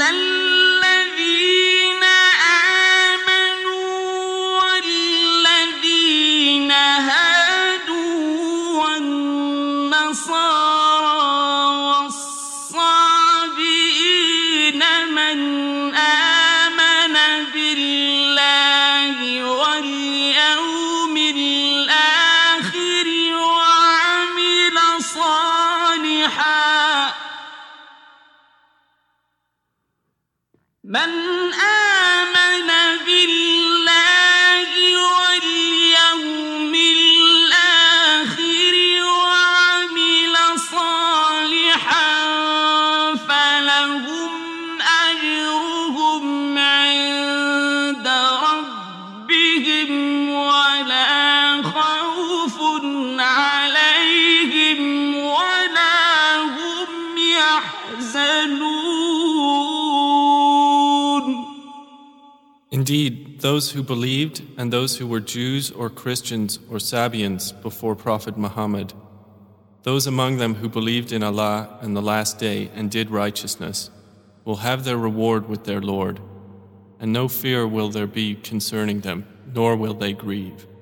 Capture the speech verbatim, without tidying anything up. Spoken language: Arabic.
الذين آمنوا والذين هادوا والنصارى والصابئين من آمن بالله واليوم الآخر وعمل صالحا من آمن بالله واليوم الآخر وعمل صالحا فلهم أجرهم عند ربهم ولا خوف عليهم ولا هم يحزنون. Indeed, those who believed and those who were Jews or Christians or Sabians before Prophet Muhammad, those among them who believed in Allah and the Last Day and did righteousness, will have their reward with their Lord, and no fear will there be concerning them, nor will they grieve.